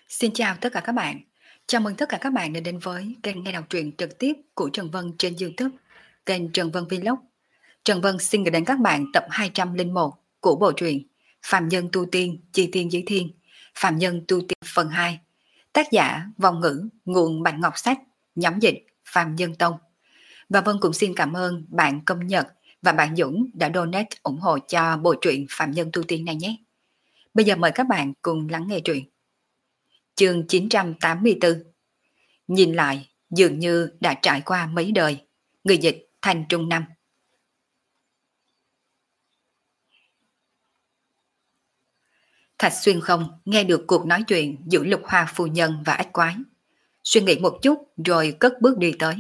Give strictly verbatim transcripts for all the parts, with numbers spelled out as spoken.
Xin chào tất cả các bạn. Chào mừng tất cả các bạn đã đến với kênh nghe đọc truyện trực tiếp của Trần Vân trên YouTube, kênh Trần Vân Vlog. Trần Vân xin gửi đến các bạn tập hai trăm lẻ một của bộ truyện Phạm Nhân Tu Tiên, Chi Tiên Giới Thiên, Phạm Nhân Tu Tiên phần hai. Tác giả Vong Ngữ, nguồn Bạch Ngọc Sách, nhóm dịch Phạm Nhân Tông. Và Vân cũng xin cảm ơn bạn Công Nhật và bạn Dũng đã donate ủng hộ cho bộ truyện Phạm Nhân Tu Tiên này nhé. Bây giờ mời các bạn cùng lắng nghe truyện. Chương chín trăm tám mươi tư. Nhìn lại dường như đã trải qua mấy đời. Người dịch Thanh Trung Năm. Thạch Xuyên không nghe được cuộc nói chuyện giữa Lục Hoa phu nhân và ách quái. Suy nghĩ một chút rồi cất bước đi tới.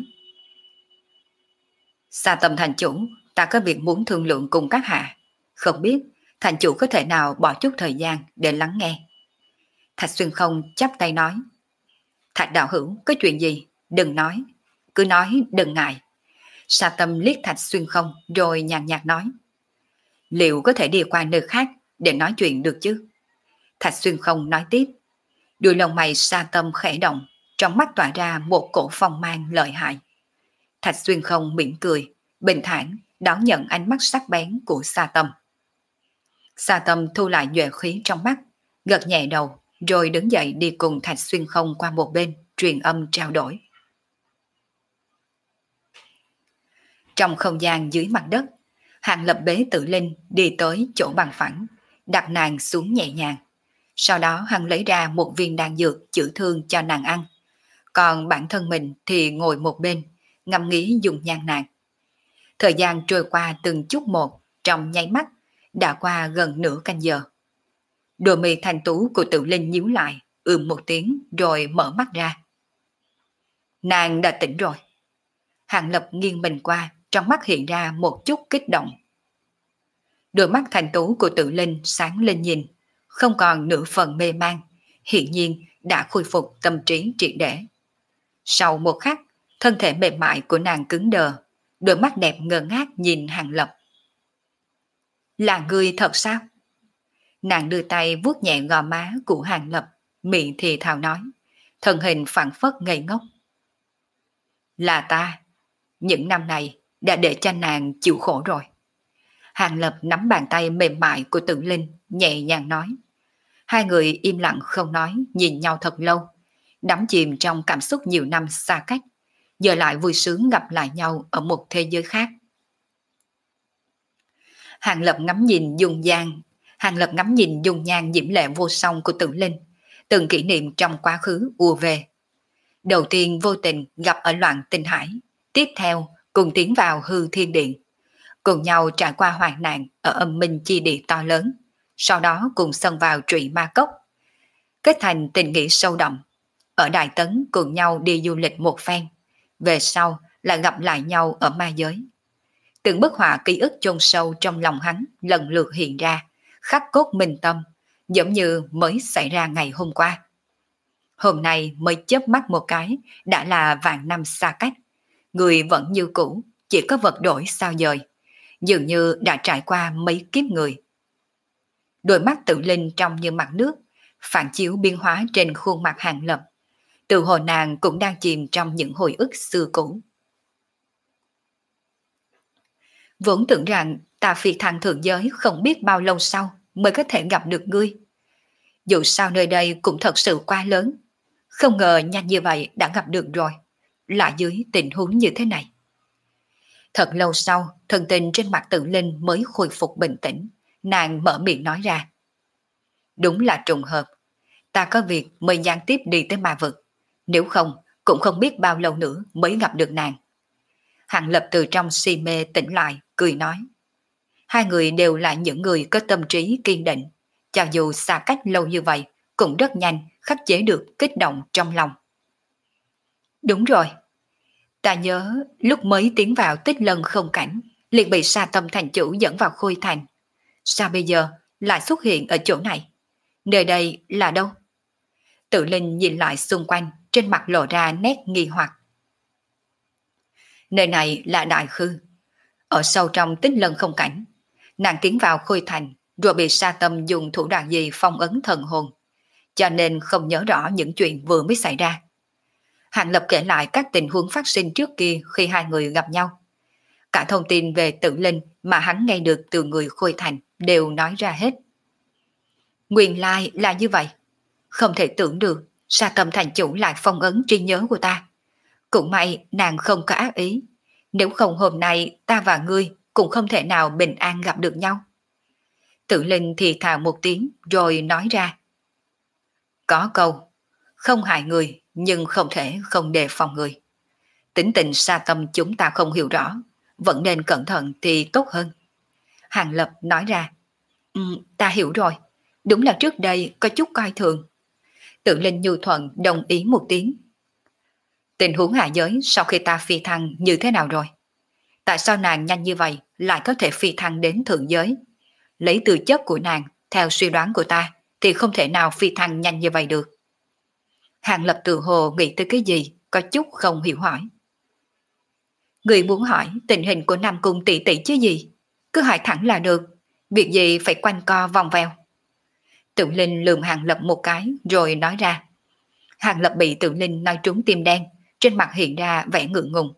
Xa Tâm thành chủ, ta có việc muốn thương lượng cùng các hạ. Không biết thành chủ có thể nào bỏ chút thời gian để lắng nghe. Thạch Xuyên không chắp tay nói. Thạch đạo hữu, có chuyện gì? Đừng nói. Cứ nói đừng ngại. Sa Tâm liếc Thạch Xuyên không rồi nhàn nhạt nói. Liệu có thể đi qua nơi khác để nói chuyện được chứ? Thạch Xuyên không nói tiếp. Đuôi lông mày Sa Tâm khẽ động, trong mắt tỏa ra một cổ phong mang lợi hại. Thạch Xuyên không mỉm cười, bình thản đón nhận ánh mắt sắc bén của Sa Tâm. Sa Tâm thu lại nhuệ khí trong mắt, gật nhẹ đầu, rồi đứng dậy đi cùng Thạch Xuyên không qua một bên, truyền âm trao đổi. Trong không gian dưới mặt đất, Hàng Lập bế Tự Linh đi tới chỗ bằng phẳng, đặt nàng xuống nhẹ nhàng. Sau đó hắn lấy ra một viên đan dược chữa thương cho nàng ăn. Còn bản thân mình thì ngồi một bên, ngâm nghĩ dùng nhan nàng. Thời gian trôi qua từng chút một, trong nháy mắt, đã qua gần nửa canh giờ. Đôi mi thanh tú của Tự Linh nhíu lại, ừm một tiếng rồi mở mắt ra. Nàng đã tỉnh rồi. Hàng Lập nghiêng mình qua, trong mắt hiện ra một chút kích động. Đôi mắt thanh tú của Tự Linh sáng lên nhìn, không còn nửa phần mê man, hiện nhiên đã khôi phục tâm trí triệt để. Sau một khắc, thân thể mềm mại của nàng cứng đờ, đôi mắt đẹp ngơ ngác nhìn Hàng Lập. Là ngươi thật sao? Nàng đưa tay vuốt nhẹ gò má của Hàng Lập, miệng thì thào nói, thân hình phảng phất ngây ngốc. Là ta, những năm này đã để cho nàng chịu khổ rồi. Hàng Lập nắm bàn tay mềm mại của Tự Linh, nhẹ nhàng nói. Hai người im lặng không nói, nhìn nhau thật lâu, đắm chìm trong cảm xúc nhiều năm xa cách, giờ lại vui sướng gặp lại nhau ở một thế giới khác. Hàng Lập ngắm nhìn dung nhan, Hàng Lập ngắm nhìn dung nhan diễm lệ vô song của Tự Linh, từng kỷ niệm trong quá khứ ùa về. Đầu tiên vô tình gặp ở Loạn Tinh Hải, tiếp theo cùng tiến vào Hư Thiên Điện, cùng nhau trải qua hoạn nạn ở Âm Minh Chi Địa to lớn, sau đó cùng xông vào Trụy Ma Cốc, kết thành tình nghĩa sâu đậm. Ở Đại Tấn cùng nhau đi du lịch một phen, về sau lại gặp lại nhau ở ma giới. Từng bức họa ký ức chôn sâu trong lòng hắn lần lượt hiện ra, khắc cốt minh tâm, giống như mới xảy ra ngày hôm qua. Hôm nay mới chớp mắt một cái, đã là vạn năm xa cách. Người vẫn như cũ, chỉ có vật đổi sao dời, dường như đã trải qua mấy kiếp người. Đôi mắt Tự Linh trong như mặt nước, phản chiếu biến hóa trên khuôn mặt Hàng Lập. Từ hồi nàng cũng đang chìm trong những hồi ức xưa cũ. Vốn tưởng rằng ta phi thăng thượng giới không biết bao lâu sau mới có thể gặp được ngươi. Dù sao nơi đây cũng thật sự quá lớn, không ngờ nhanh như vậy đã gặp được rồi, lại dưới tình huống như thế này. Thật lâu sau, thần tình trên mặt Tự Linh mới khôi phục bình tĩnh, nàng mở miệng nói ra. Đúng là trùng hợp, ta có việc mới gián tiếp đi tới ma vực, nếu không cũng không biết bao lâu nữa mới gặp được nàng. Hàng Lập từ trong si mê tỉnh lại, cười nói. Hai người đều là những người có tâm trí kiên định, cho dù xa cách lâu như vậy cũng rất nhanh khắc chế được kích động trong lòng. Đúng rồi, ta nhớ lúc mới tiến vào Tích Lân không cảnh, liền bị Sa Tâm thành chủ dẫn vào Khôi Thành. Sao bây giờ lại xuất hiện ở chỗ này? Nơi đây là đâu? Tự Linh nhìn lại xung quanh, trên mặt lộ ra nét nghi hoặc. Nơi này là Đại Khư, ở sâu trong Tích Lân không cảnh. Nàng tiến vào Khôi Thành, rồi bị Sa Tâm dùng thủ đoạn gì phong ấn thần hồn. cho nên không nhớ rõ những chuyện vừa mới xảy ra. Hàng Lập kể lại các tình huống phát sinh trước kia khi hai người gặp nhau. Cả thông tin về Tử Linh mà hắn nghe được từ người Khôi Thành đều nói ra hết. Nguyên lai là như vậy. Không thể tưởng được Sa Tâm thành chủ lại phong ấn trí nhớ của ta. Cũng may nàng không có ác ý. Nếu không hôm nay ta và ngươi cũng không thể nào bình an gặp được nhau. Tử Linh thì thào một tiếng rồi nói ra. Có câu, không hại người nhưng không thể không đề phòng người. Tính tình Sa Tâm chúng ta không hiểu rõ, vẫn nên cẩn thận thì tốt hơn. Hàng Lập nói ra. Ừ, ta hiểu rồi, đúng là trước đây có chút coi thường. Tử Linh nhu thuận đồng ý một tiếng. Tình huống hạ giới sau khi ta phi thăng như thế nào rồi? Tại sao nàng nhanh như vậy lại có thể phi thăng đến thượng giới? Lấy tư chất của nàng, theo suy đoán của ta, thì không thể nào phi thăng nhanh như vậy được. Hàng Lập tự hồ nghĩ tới cái gì, có chút không hiểu hỏi. Người muốn hỏi tình hình của Nam Cung tỷ tỷ chứ gì? Cứ hỏi thẳng là được, việc gì phải quanh co vòng vèo. Tự Linh lườm Hàng Lập một cái rồi nói ra. Hàng Lập bị Tự Linh nói trúng tim đen, trên mặt hiện ra vẻ ngượng ngùng.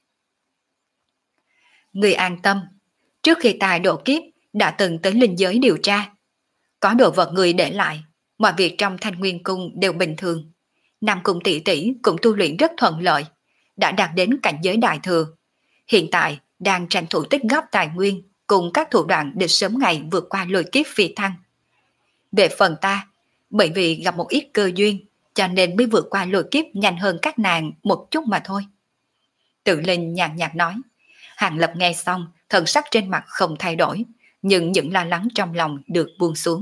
Người an tâm, trước khi tài độ kiếp đã từng tới linh giới điều tra. Có đồ vật người để lại, mọi việc trong Thanh Nguyên Cung đều bình thường. Nam Cung tỷ tỷ cũng tu luyện rất thuận lợi, đã đạt đến cảnh giới đại thừa. Hiện tại đang tranh thủ tích góp tài nguyên cùng các thủ đoạn để sớm ngày vượt qua lôi kiếp phi thăng. Về phần ta, bởi vì gặp một ít cơ duyên, cho nên mới vượt qua lôi kiếp nhanh hơn các nàng một chút mà thôi. Tự Linh nhàn nhạt nói. Hàng Lập nghe xong, thần sắc trên mặt không thay đổi, nhưng những lo lắng trong lòng được buông xuống.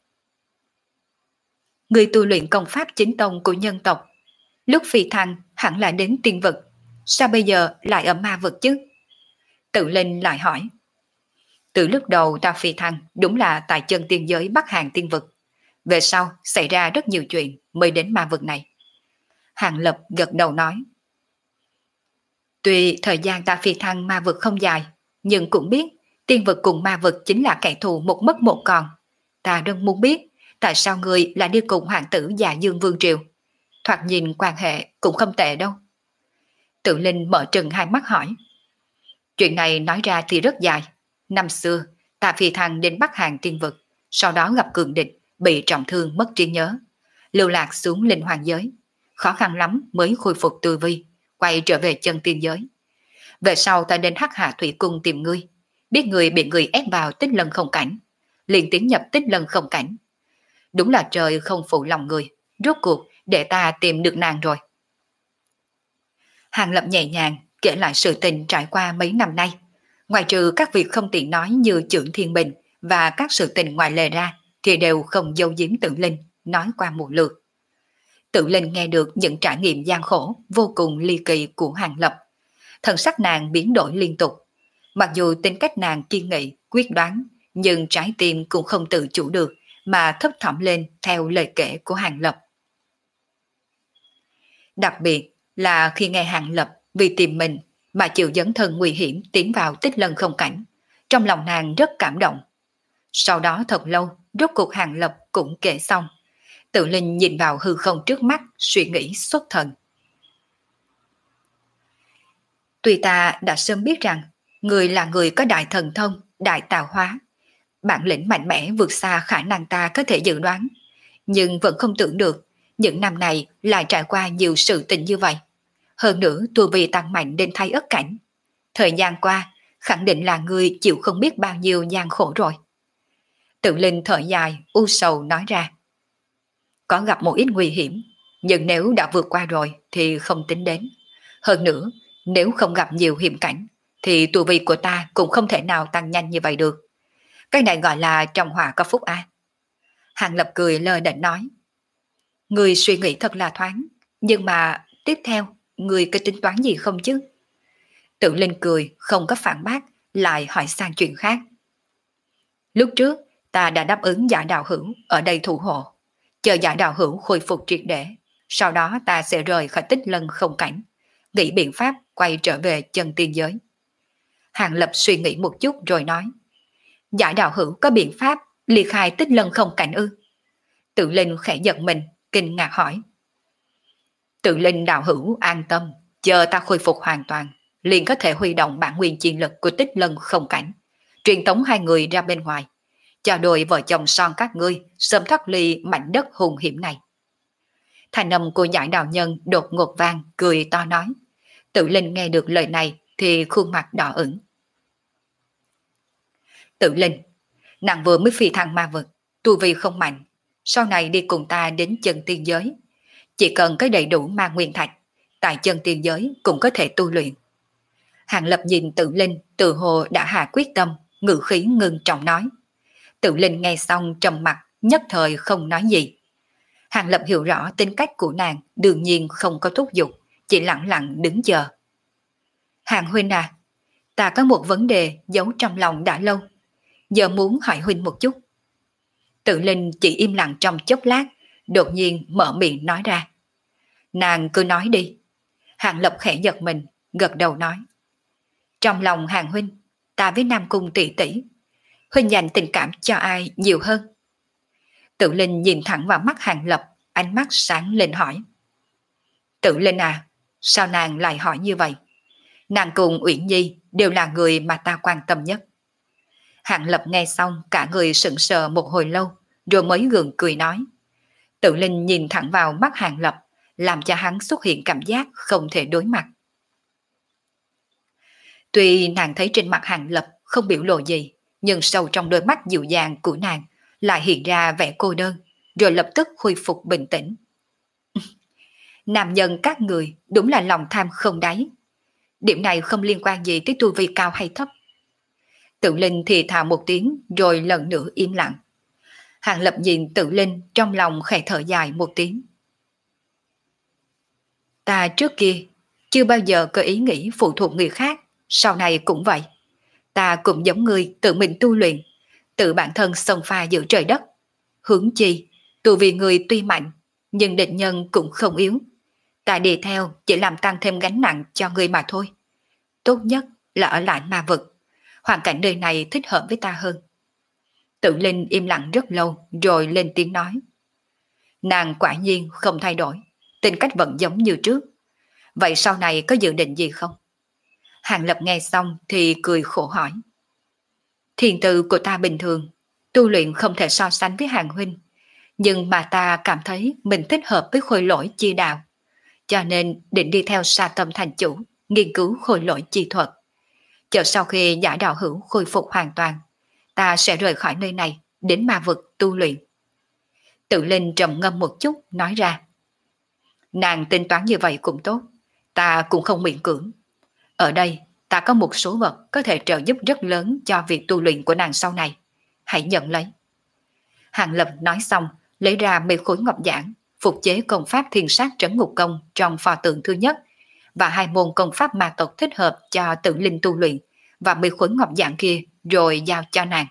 Người tu luyện công pháp chính tông của nhân tộc, lúc phi thăng hẳn là đến tiên vực, sao bây giờ lại ở ma vực chứ? Tự Linh lại hỏi. Từ lúc đầu ta phi thăng đúng là tại chân tiên giới Bắc Hàn tiên vực, về sau xảy ra rất nhiều chuyện mới đến ma vực này. Hàng Lập gật đầu nói. Tuy thời gian ta phi thăng ma vực không dài, nhưng cũng biết tiên vực cùng ma vực chính là kẻ thù một mất một còn. Ta rất muốn biết tại sao người lại đi cùng hoàng tử Dạ Dương Vương Triều. Thoạt nhìn quan hệ cũng không tệ đâu. Tự Linh mở trừng hai mắt hỏi. Chuyện này nói ra thì rất dài. Năm xưa ta phi thăng đến Bắc Hàn tiên vực, sau đó gặp cường địch, bị trọng thương mất trí nhớ, lưu lạc xuống linh hoàng giới, khó khăn lắm mới khôi phục tu vi, quay trở về chân tiên giới. Về sau ta đến Hắc Hà Thủy Cung tìm ngươi, biết người bị người ép vào Tích Lân Không Cảnh, liền tiến nhập Tích Lân Không Cảnh. Đúng là trời không phụ lòng người, rốt cuộc để ta tìm được nàng rồi. Hàng Lập nhẹ nhàng kể lại sự tình trải qua mấy năm nay, ngoài trừ các việc không tiện nói như Chưởng Thiên Bình và các sự tình ngoài lề ra, thì đều không giấu giếm Tự Linh, nói qua một lượt. Tự Linh nghe được những trải nghiệm gian khổ vô cùng ly kỳ của Hàng Lập. Thần sắc nàng biến đổi liên tục. Mặc dù tính cách nàng kiên nghị, quyết đoán, nhưng trái tim cũng không tự chủ được mà thấp thỏm lên theo lời kể của Hàng Lập. Đặc biệt là khi nghe Hàng Lập vì tìm mình mà chịu dấn thân nguy hiểm tiến vào Tích Lân Không Cảnh, trong lòng nàng rất cảm động. Sau đó thật lâu, rốt cuộc Hàng Lập cũng kể xong. Tự Linh nhìn vào hư không trước mắt, suy nghĩ xuất thần. Tuy ta đã sớm biết rằng người là người có đại thần thông, đại tạo hóa, bản lĩnh mạnh mẽ vượt xa khả năng ta có thể dự đoán, nhưng vẫn không tưởng được những năm này lại trải qua nhiều sự tình như vậy. Hơn nữa tu vi tăng mạnh đến thay ất cảnh. Thời gian qua, khẳng định là người chịu không biết bao nhiêu gian khổ rồi. Tự Linh thở dài, u sầu nói ra. Có gặp một ít nguy hiểm, nhưng nếu đã vượt qua rồi thì không tính đến. Hơn nữa, nếu không gặp nhiều hiểm cảnh, thì tu vi của ta cũng không thể nào tăng nhanh như vậy được. Cái này gọi là trong họa có phúc a. Hàng Lập cười lơ đễnh nói. Người suy nghĩ thật là thoáng, nhưng mà tiếp theo, người có tính toán gì không chứ? Tự Linh cười, không có phản bác, lại hỏi sang chuyện khác. Lúc trước, ta đã đáp ứng Giả Đạo Hữu ở đây thủ hộ, chờ Giả Đạo Hữu khôi phục triệt để, sau đó ta sẽ rời khỏi Tích Lân Không Cảnh, nghĩ biện pháp quay trở về chân tiên giới. Hàng Lập suy nghĩ một chút rồi nói. Giả Đạo Hữu có biện pháp ly khai Tích Lân Không Cảnh ư? Tự Linh khẽ giật mình, kinh ngạc hỏi. Tự Linh đạo hữu an tâm, chờ ta khôi phục hoàn toàn, liền có thể huy động bản nguyên chi lực của Tích Lân không cảnh, truyền tống hai người ra bên ngoài, cho đôi vợ chồng son các ngươi sớm thoát ly mảnh đất hùng hiểm này. Thành âm của giải đạo nhân đột ngột vang, cười to nói. Tự Linh nghe được lời này thì khuôn mặt đỏ ửng. Tự Linh, nàng vừa mới phi thăng ma vực, tu vi không mạnh, sau này đi cùng ta đến chân tiên giới. Chỉ cần có đầy đủ ma nguyên thạch, tại chân tiên giới cũng có thể tu luyện. Hàng Lập nhìn Tự Linh tự hồ đã hạ quyết tâm, ngữ khí ngưng trọng nói. Tự Linh nghe xong trầm mặt, nhất thời không nói gì. Hàng Lập hiểu rõ tính cách của nàng, đương nhiên không có thúc giục, chỉ lặng lặng đứng chờ. Hàng huynh à, ta có một vấn đề giấu trong lòng đã lâu, giờ muốn hỏi huynh một chút. Tự Linh chỉ im lặng trong chốc lát, đột nhiên mở miệng nói ra. Nàng cứ nói đi. Hàng Lập khẽ giật mình, gật đầu nói. Trong lòng Hàng huynh, ta với Nam Cung tỷ tỷ, huynh dành tình cảm cho ai nhiều hơn? Tự Linh nhìn thẳng vào mắt Hàng Lập, ánh mắt sáng lên hỏi. Tự Linh à, sao nàng lại hỏi như vậy? Nàng cùng Uyển Nhi đều là người mà ta quan tâm nhất. Hàng Lập nghe xong cả người sững sờ một hồi lâu, rồi mới gượng cười nói. Tự Linh nhìn thẳng vào mắt Hàng Lập, làm cho hắn xuất hiện cảm giác không thể đối mặt. Tuy nàng thấy trên mặt Hàng Lập không biểu lộ gì, nhưng sâu trong đôi mắt dịu dàng của nàng lại hiện ra vẻ cô đơn, rồi lập tức khôi phục bình tĩnh. Nam nhân các người đúng là lòng tham không đáy. Điểm này không liên quan gì tới tu vi cao hay thấp. Tự Linh thì thào một tiếng rồi lần nữa im lặng. Hàng Lập nhìn Tự Linh trong lòng khẽ thở dài một tiếng. Ta trước kia chưa bao giờ có ý nghĩ phụ thuộc người khác, sau này cũng vậy. Ta cũng giống người tự mình tu luyện, tự bản thân xông pha giữa trời đất. Hướng chi, tu vì người tuy mạnh, nhưng địch nhân cũng không yếu. Ta đi theo chỉ làm tăng thêm gánh nặng cho người mà thôi. Tốt nhất là ở lại ma vực. Hoàn cảnh nơi này thích hợp với ta hơn. Tự Linh im lặng rất lâu rồi lên tiếng nói. Nàng quả nhiên không thay đổi, tính cách vẫn giống như trước. Vậy sau này có dự định gì không? Hàng Lập nghe xong thì cười khổ hỏi. Thiền tư của ta bình thường, tu luyện không thể so sánh với Hàng huynh, nhưng mà ta cảm thấy mình thích hợp với khôi lỗi chi đạo, cho nên định đi theo Sa Tâm thành chủ, nghiên cứu khôi lỗi chi thuật. Chờ sau khi giả đạo hữu khôi phục hoàn toàn, ta sẽ rời khỏi nơi này, đến ma vực tu luyện. Tự Linh trầm ngâm một chút, nói ra. Nàng tính toán như vậy cũng tốt, ta cũng không miễn cưỡng. Ở đây, ta có một số vật có thể trợ giúp rất lớn cho việc tu luyện của nàng sau này. Hãy nhận lấy. Hàng Lập nói xong, lấy ra mười khối ngọc giản, phục chế công pháp thiên sát trấn ngục công trong pho tượng thứ nhất, và hai môn công pháp ma tộc thích hợp cho Tự Linh tu luyện, và mười khối ngọc giản kia rồi giao cho nàng.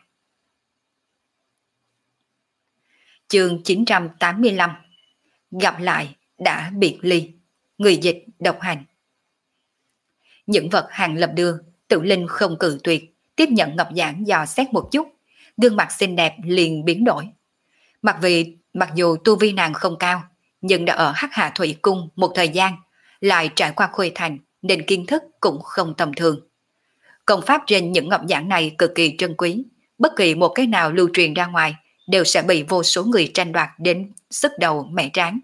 Chương chín trăm tám mươi lăm. Gặp lại đã biệt ly. Người dịch độc hành. Những vật Hàng Lập đưa, Tự Linh không cự tuyệt, tiếp nhận ngọc giản dò xét một chút, gương mặt xinh đẹp liền biến đổi. Mặc vì mặc dù tu vi nàng không cao, nhưng đã ở Hắc Hà Thủy Cung một thời gian, lại trải qua Khuê Thành nên kiến thức cũng không tầm thường. Công pháp trên những ngọc giản này cực kỳ trân quý, bất kỳ một cái nào lưu truyền ra ngoài đều sẽ bị vô số người tranh đoạt đến sức đầu mẻ trán.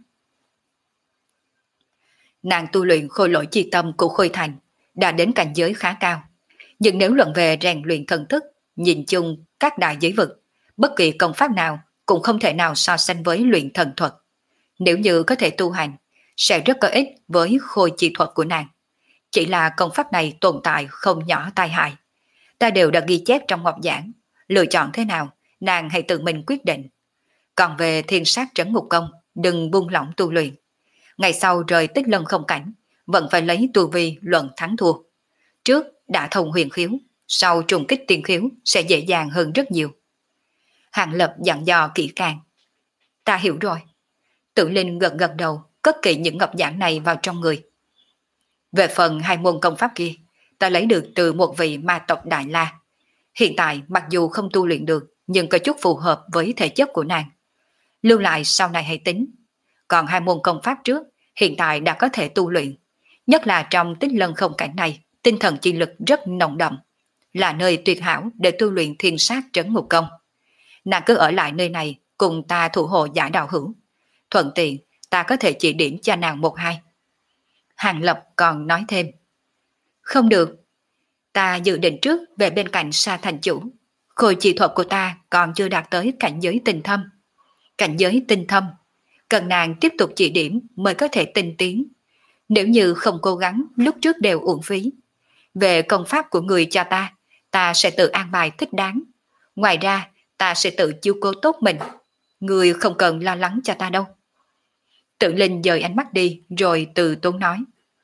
Nàng tu luyện khôi lỗi chi tâm của Khôi Thành đã đến cảnh giới khá cao, nhưng nếu luận về rèn luyện thần thức, nhìn chung các đại giới vực, bất kỳ công pháp nào cũng không thể nào so sánh với luyện thần thuật. Nếu như có thể tu hành, sẽ rất có ích với khôi chi thuật của nàng. Chỉ là công pháp này tồn tại không nhỏ tai hại. Ta đều đã ghi chép trong ngọc giản, lựa chọn thế nào, nàng hãy tự mình quyết định. Còn về thiên sát trấn ngục công, đừng buông lỏng tu luyện. Ngày sau rời Tích Lân không cảnh, vẫn phải lấy tu vi luận thắng thua. Trước đã thông huyền khiếu, sau trùng kích tiên khiếu sẽ dễ dàng hơn rất nhiều. Hàng Lập dặn dò kỹ càng. Ta hiểu rồi. Tự Linh gật gật đầu, cất kỹ những ngọc giản này vào trong người. Về phần hai môn công pháp kia, ta lấy được từ một vị ma tộc Đại La. Hiện tại mặc dù không tu luyện được, nhưng có chút phù hợp với thể chất của nàng. lưu lại sau này hãy tính. Còn hai môn công pháp trước, hiện tại đã có thể tu luyện. Nhất là trong Tích Lân không cảnh này, tinh thần chi lực rất nồng đậm, là nơi tuyệt hảo để tu luyện thiên sát trấn ngục công. Nàng cứ ở lại nơi này cùng ta thủ hộ Giả đạo hữu. Thuận tiện, ta có thể chỉ điểm cho nàng một hai. Hàng Lập còn nói thêm. Không được, ta dự định trước về bên cạnh Sa thành chủ. Khôi chỉ thuật của ta còn chưa đạt tới cảnh giới tinh thâm. Cảnh giới tinh thâm, cần nàng tiếp tục chỉ điểm mới có thể tinh tiến. Nếu như không cố gắng lúc trước đều uổng phí. Về công pháp của người cha ta, ta sẽ tự an bài thích đáng. Ngoài ra, ta sẽ tự chiếu cố tốt mình. Người không cần lo lắng cho ta đâu. Tự Linh dời ánh mắt đi rồi từ tốn nói.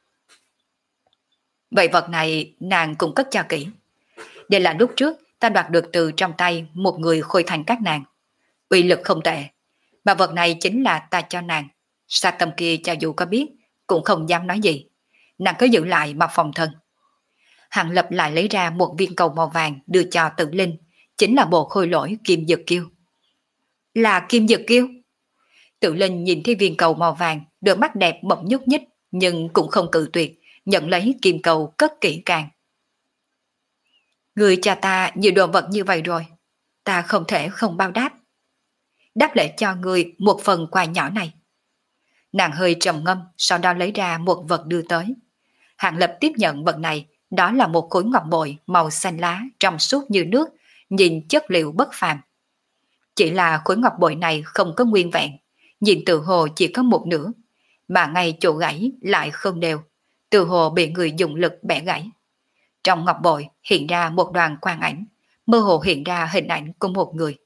Vậy vật này nàng cũng cất cho kỹ. Đây là lúc trước ta đoạt được từ trong tay một người khôi thành các nàng. Uy lực không tệ. Mà vật này chính là ta cho nàng. Sa Tâm kia cho dù có biết cũng không dám nói gì. Nàng cứ giữ lại mà phòng thân. Hàng Lập lại lấy ra một viên cầu màu vàng đưa cho Tự Linh. Chính là bộ khôi lỗi Kim Dực Kiêu. Là Kim Dực Kiêu? Tự Linh nhìn thấy viên cầu màu vàng, đôi mắt đẹp bỗng nhúc nhích, nhưng cũng không cự tuyệt, nhận lấy kim cầu cất kỹ càng. Người cha ta nhiều đồ vật như vậy rồi, ta không thể không bao đáp. Đáp lễ cho người một phần quà nhỏ này. Nàng hơi trầm ngâm, sau đó lấy ra một vật đưa tới. Hàng Lập tiếp nhận vật này, đó là một khối ngọc bội màu xanh lá trong suốt như nước, nhìn chất liệu bất phàm. Chỉ là khối ngọc bội này không có nguyên vẹn, nhìn tự hồ chỉ có một nửa, mà ngay chỗ gãy lại không đều, tự hồ bị người dùng lực bẻ gãy. Trong ngọc bội hiện ra một đoàn quang ảnh, mơ hồ hiện ra hình ảnh của một người.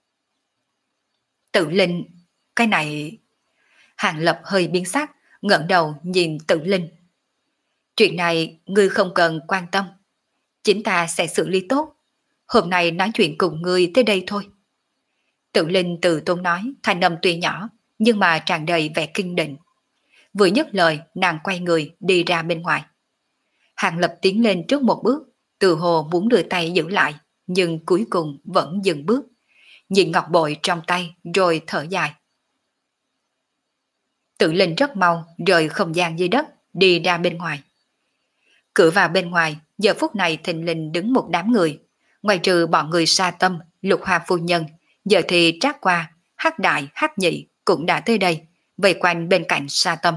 Tự Linh, cái này... Hàng Lập hơi biến sắc, ngẩng đầu nhìn Tự Linh. Chuyện này ngươi không cần quan tâm, chính ta sẽ xử lý tốt. Hôm nay nói chuyện cùng ngươi tới đây thôi. Tự Linh từ tốn nói, thanh âm tuy nhỏ, nhưng mà tràn đầy vẻ kinh định. Vừa dứt lời, nàng quay người đi ra bên ngoài. Hàng Lập tiến lên trước một bước, từ hồ muốn đưa tay giữ lại, nhưng cuối cùng vẫn dừng bước. Nhìn ngọc bội trong tay rồi thở dài. Tự Linh rất mau rời không gian dưới đất, đi ra bên ngoài. Cửa vào bên ngoài, giờ phút này thình lình đứng một đám người. Ngoài trừ bọn người Sa Tâm, Lục Hoa phu nhân, giờ thì Trác Qua, Hắc Đại, Hắc Nhị cũng đã tới đây, vây quanh bên cạnh Sa Tâm.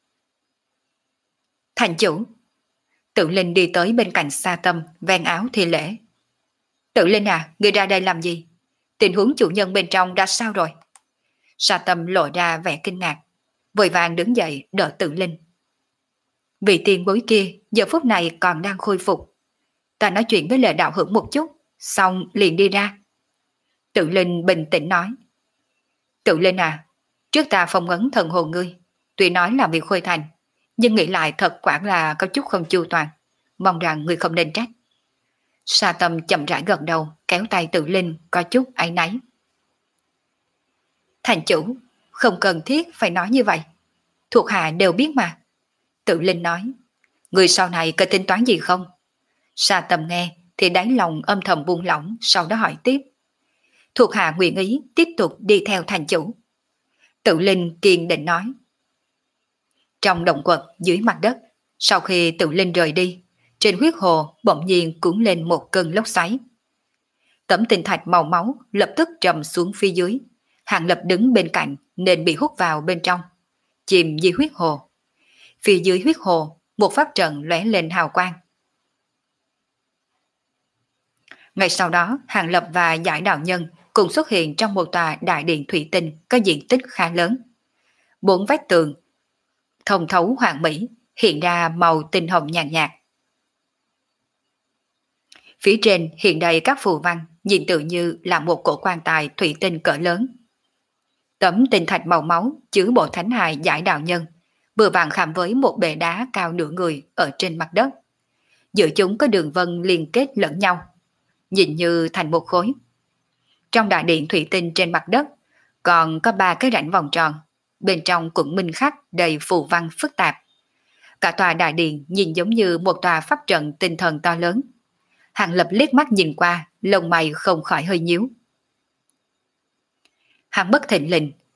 Thành chủ. Tự Linh đi tới bên cạnh Sa Tâm, ven áo thi lễ. Tự Linh à, ngươi ra đây làm gì? Tình huống chủ nhân bên trong đã sao rồi? Sa Tâm lộ ra vẻ kinh ngạc, vội vàng đứng dậy đỡ Tự Linh. Vị tiền bối kia giờ phút này còn đang khôi phục. Ta nói chuyện với Lệ đạo hữu một chút, xong liền đi ra. Tự Linh bình tĩnh nói. Tự Linh à, trước ta phong ấn thần hồn ngươi, tuy nói là việc khôi thành, nhưng nghĩ lại thật quả là có chút không chu toàn, mong rằng ngươi không nên trách. Sa Tâm chậm rãi gật đầu, kéo tay Tự Linh có chút áy náy. Thành chủ, không cần thiết phải nói như vậy, thuộc hạ đều biết mà. Tự Linh nói. Người sau này có tính toán gì không? Sa Tâm nghe thì đáy lòng âm thầm buông lỏng, sau đó hỏi tiếp. Thuộc hạ nguyện ý tiếp tục đi theo thành chủ. Tự Linh kiên định nói. Trong động quật dưới mặt đất, sau khi Tự Linh rời đi, trên huyết hồ bỗng nhiên cuốn lên một cơn lốc xoáy. Tấm tinh thạch màu máu lập tức trầm xuống phía dưới. Hàng Lập đứng bên cạnh nên bị hút vào bên trong, chìm dưới huyết hồ. Phía dưới huyết hồ, một pháp trận lóe lên hào quang. Ngay sau đó, Hàng Lập và Giải Đạo Nhân cùng xuất hiện trong một tòa đại điện thủy tinh có diện tích khá lớn. Bốn vách tường thông thấu hoàng mỹ, hiện ra màu tinh hồng nhàn nhạt, nhạt. Phía trên hiện đầy các phù văn, nhìn tự như là một cổ quan tài thủy tinh cỡ lớn. Tấm tinh thạch màu máu chứa bộ thánh hài Giải Đạo Nhân, vừa vặn khảm với một bệ đá cao nửa người ở trên mặt đất. Giữa chúng có đường vân liên kết lẫn nhau, nhìn như thành một khối. Trong đại điện thủy tinh trên mặt đất còn có ba cái rãnh vòng tròn, bên trong cũng minh khắc đầy phù văn phức tạp. Cả tòa đại điện nhìn giống như một tòa pháp trận tinh thần to lớn. Hàng Lập liếc mắt nhìn qua, lông mày không khỏi hơi nhíu. Hắn bất thình lình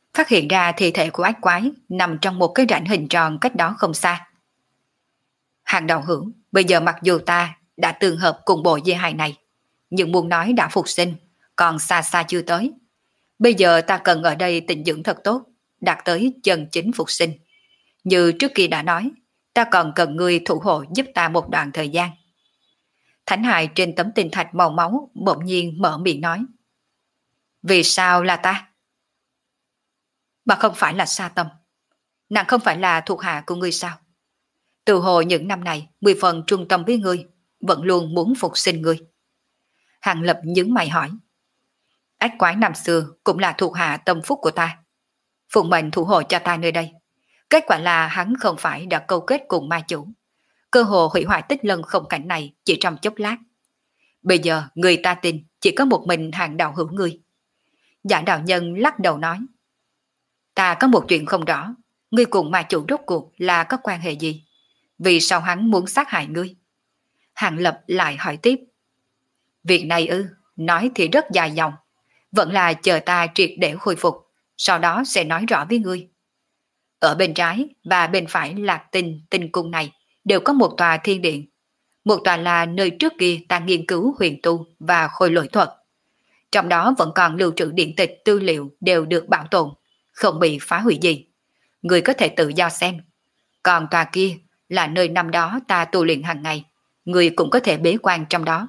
phát hiện ra thi thể của ác quái nằm trong một cái rãnh hình tròn cách đó không xa. Hàng đạo hữu, bây giờ mặc dù ta đã tương hợp cùng bộ dê hài này, nhưng muốn nói đã phục sinh, còn xa xa chưa tới. Bây giờ ta cần ở đây tịnh dưỡng thật tốt, đạt tới chân chính phục sinh. Như trước kia đã nói, ta còn cần ngươi thủ hộ giúp ta một đoạn thời gian. Thánh hài trên tấm tinh thạch màu máu bỗng nhiên mở miệng nói. Vì sao là ta? Mà không phải là Sa Tâm. Nàng không phải là thuộc hạ của ngươi sao? Từ hồi những năm này, mười phần trung tâm với ngươi, vẫn luôn muốn phục sinh ngươi. Hàng Lập nhướng mày hỏi. Ách quái năm xưa cũng là thuộc hạ tâm phúc của ta. Phụng mệnh thủ hộ cho ta nơi đây. Kết quả là hắn không phải đã câu kết cùng ma chủ. Cơ hồ hủy hoại tích lân không cảnh này chỉ trong chốc lát. Bây giờ người ta tin chỉ có một mình hàng đạo hữu ngươi. Giả đạo nhân lắc đầu nói. Ta có một chuyện không rõ. Ngươi cùng ma chủ rốt cuộc là có quan hệ gì? Vì sao hắn muốn sát hại ngươi? Hàng Lập lại hỏi tiếp. Việc này ư, nói thì rất dài dòng. Vẫn là chờ ta triệt để khôi phục, sau đó sẽ nói rõ với ngươi. Ở bên trái và bên phải Lạc Tinh tinh cung này đều có một tòa thiên điện. Một tòa là nơi trước kia ta nghiên cứu huyền tu và khôi lỗi thuật. Trong đó vẫn còn lưu trữ điện tịch tư liệu đều được bảo tồn, không bị phá hủy gì. Ngươi có thể tự do xem. Còn tòa kia là nơi năm đó ta tu luyện hàng ngày, ngươi cũng có thể bế quan trong đó.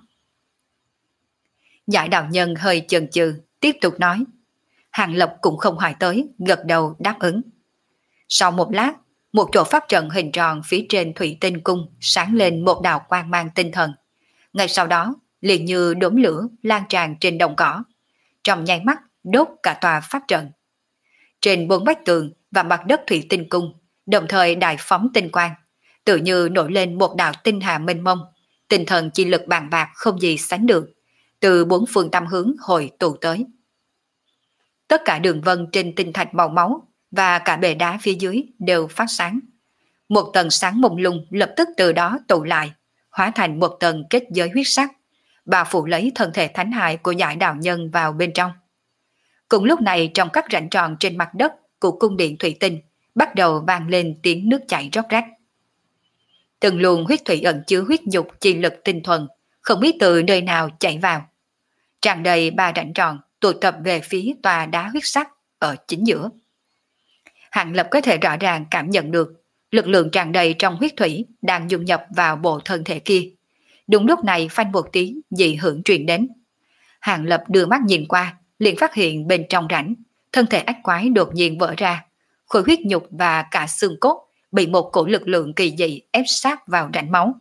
Giải đạo nhân hơi chần chừ, tiếp tục nói. Hàng Lập cũng không hỏi tới, gật đầu đáp ứng. Sau một lát, một chỗ pháp trận hình tròn phía trên thủy tinh cung sáng lên một đạo quang mang tinh thần. Ngay sau đó, liền như đốm lửa lan tràn trên đồng cỏ. Trong nháy mắt, đốt cả tòa pháp trận. Trên bốn vách tường và mặt đất thủy tinh cung, đồng thời đại phóng tinh quang, tự như nổi lên một đạo tinh hà mênh mông, tinh thần chi lực bàn bạc không gì sánh được, từ bốn phương tám hướng hồi tụ tới. Tất cả đường vân trên tinh thạch màu máu và cả bề đá phía dưới đều phát sáng. Một tầng sáng mông lung lập tức từ đó tụ lại, hóa thành một tầng kết giới huyết sắc, bao phủ lấy thân thể thánh hài của giải đạo nhân vào bên trong. Cùng lúc này trong các rãnh tròn trên mặt đất của cung điện thủy tinh bắt đầu vang lên tiếng nước chảy róc rách. Từng luồng huyết thủy ẩn chứa huyết nhục chi lực tinh thuần, không biết từ nơi nào chảy vào. Tràn đầy ba rãnh tròn tụ tập về phía tòa đá huyết sắc ở chính giữa. Hàng Lập có thể rõ ràng cảm nhận được lực lượng tràn đầy trong huyết thủy đang dung nhập vào bộ thân thể kia. Đúng lúc này phanh một tiếng dị hưởng truyền đến. Hàng Lập đưa mắt nhìn qua, liền phát hiện bên trong rãnh, thân thể ác quái đột nhiên vỡ ra, khối huyết nhục và cả xương cốt bị một cổ lực lượng kỳ dị ép sát vào rãnh máu.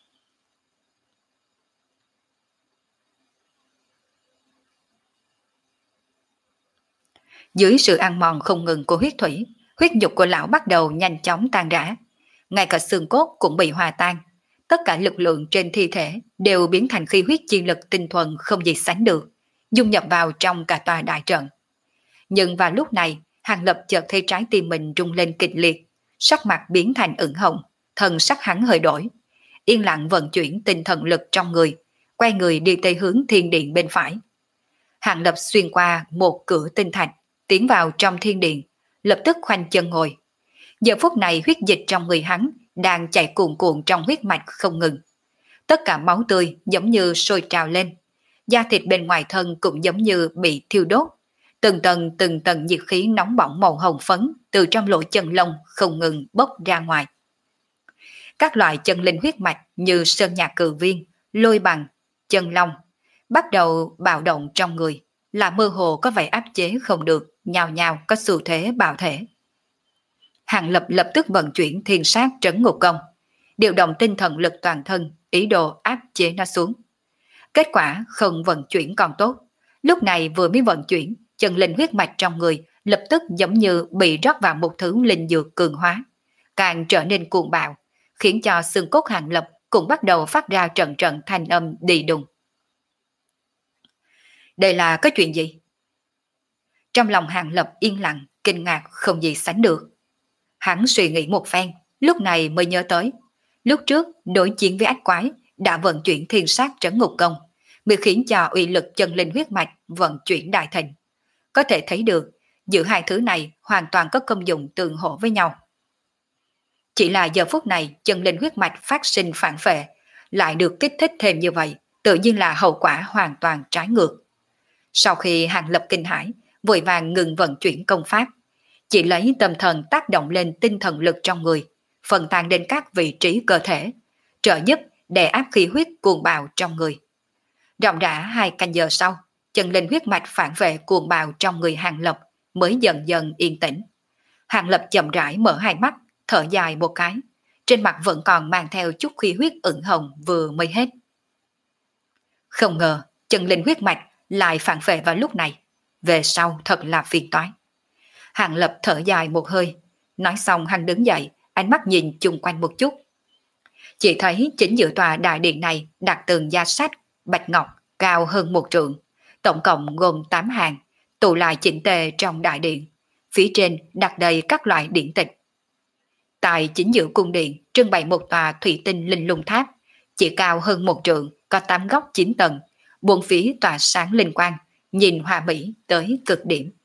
Dưới sự ăn mòn không ngừng của huyết thủy, huyết nhục của lão bắt đầu nhanh chóng tan rã. Ngay cả xương cốt cũng bị hòa tan. Tất cả lực lượng trên thi thể đều biến thành khí huyết chi lực tinh thuần không gì sánh được, dung nhập vào trong cả tòa đại trận. Nhưng vào lúc này, Hàng Lập chợt thấy trái tim mình rung lên kịch liệt, sắc mặt biến thành ửng hồng, thần sắc hắn hơi đổi. Yên lặng vận chuyển tinh thần lực trong người, quay người đi tới hướng thiên điện bên phải. Hàng Lập xuyên qua một cửa tinh thạch, tiến vào trong thiên điện, lập tức khoanh chân ngồi. Giờ phút này huyết dịch trong người hắn đang chảy cuồn cuộn trong huyết mạch không ngừng. Tất cả máu tươi giống như sôi trào lên, da thịt bên ngoài thân cũng giống như bị thiêu đốt. Từng tầng từng tầng nhiệt khí nóng bỏng màu hồng phấn từ trong lỗ chân lông không ngừng bốc ra ngoài. Các loại chân linh huyết mạch như sơn nhạc cử viên, lôi bằng, chân long bắt đầu bạo động trong người, là mơ hồ có vẻ áp chế không được, nhào nhào có xu thế bạo thể. Hàng Lập lập tức vận chuyển thiên sát trấn ngục công, điều động tinh thần lực toàn thân, ý đồ áp chế nó xuống. Kết quả không vận chuyển còn tốt, lúc này vừa mới vận chuyển, chân linh huyết mạch trong người lập tức giống như bị rót vào một thứ linh dược cường hóa, càng trở nên cuồng bạo, khiến cho xương cốt Hàng Lập cũng bắt đầu phát ra trận trận thanh âm đi đùng. Đây là cái chuyện gì? Trong lòng Hàng Lập yên lặng, kinh ngạc không gì sánh được. Hắn suy nghĩ một phen, lúc này mới nhớ tới. Lúc trước đối chiến với ác quái đã vận chuyển thiên sát trấn ngục công, mới khiến cho uy lực chân linh huyết mạch vận chuyển đại thành. Có thể thấy được, giữa hai thứ này hoàn toàn có công dụng tương hỗ với nhau. Chỉ là giờ phút này chân linh huyết mạch phát sinh phản phệ, lại được kích thích thêm như vậy, tự nhiên là hậu quả hoàn toàn trái ngược. Sau khi Hàng Lập kinh hãi, vội vàng ngừng vận chuyển công pháp, chỉ lấy tâm thần tác động lên tinh thần lực trong người, phân tán đến các vị trí cơ thể, trợ giúp đè áp khí huyết cuồng bạo trong người. Ròng rã hai canh giờ sau, chân linh huyết mạch phản vệ cuồng bạo trong người Hàng Lập mới dần dần yên tĩnh. Hàng Lập chậm rãi mở hai mắt, thở dài một cái, trên mặt vẫn còn mang theo chút khí huyết ửng hồng vừa mới hết. Không ngờ chân linh huyết mạch lại phản vệ vào lúc này, về sau thật là phiền toái. Hàng Lập thở dài một hơi, nói xong hắn đứng dậy, ánh mắt nhìn chung quanh một chút. Chỉ thấy chính giữa tòa đại điện này đặt tường gia sách bạch ngọc cao hơn một trượng, tổng cộng gồm tám hàng, tụ lại chỉnh tề trong đại điện, phía trên đặt đầy các loại điển tịch. Tại chính giữa cung điện trưng bày một tòa thủy tinh linh lung tháp, chỉ cao hơn một trượng, có tám góc chín tầng, bốn phía tỏa sáng linh quang, nhìn hòa mỹ tới cực điểm.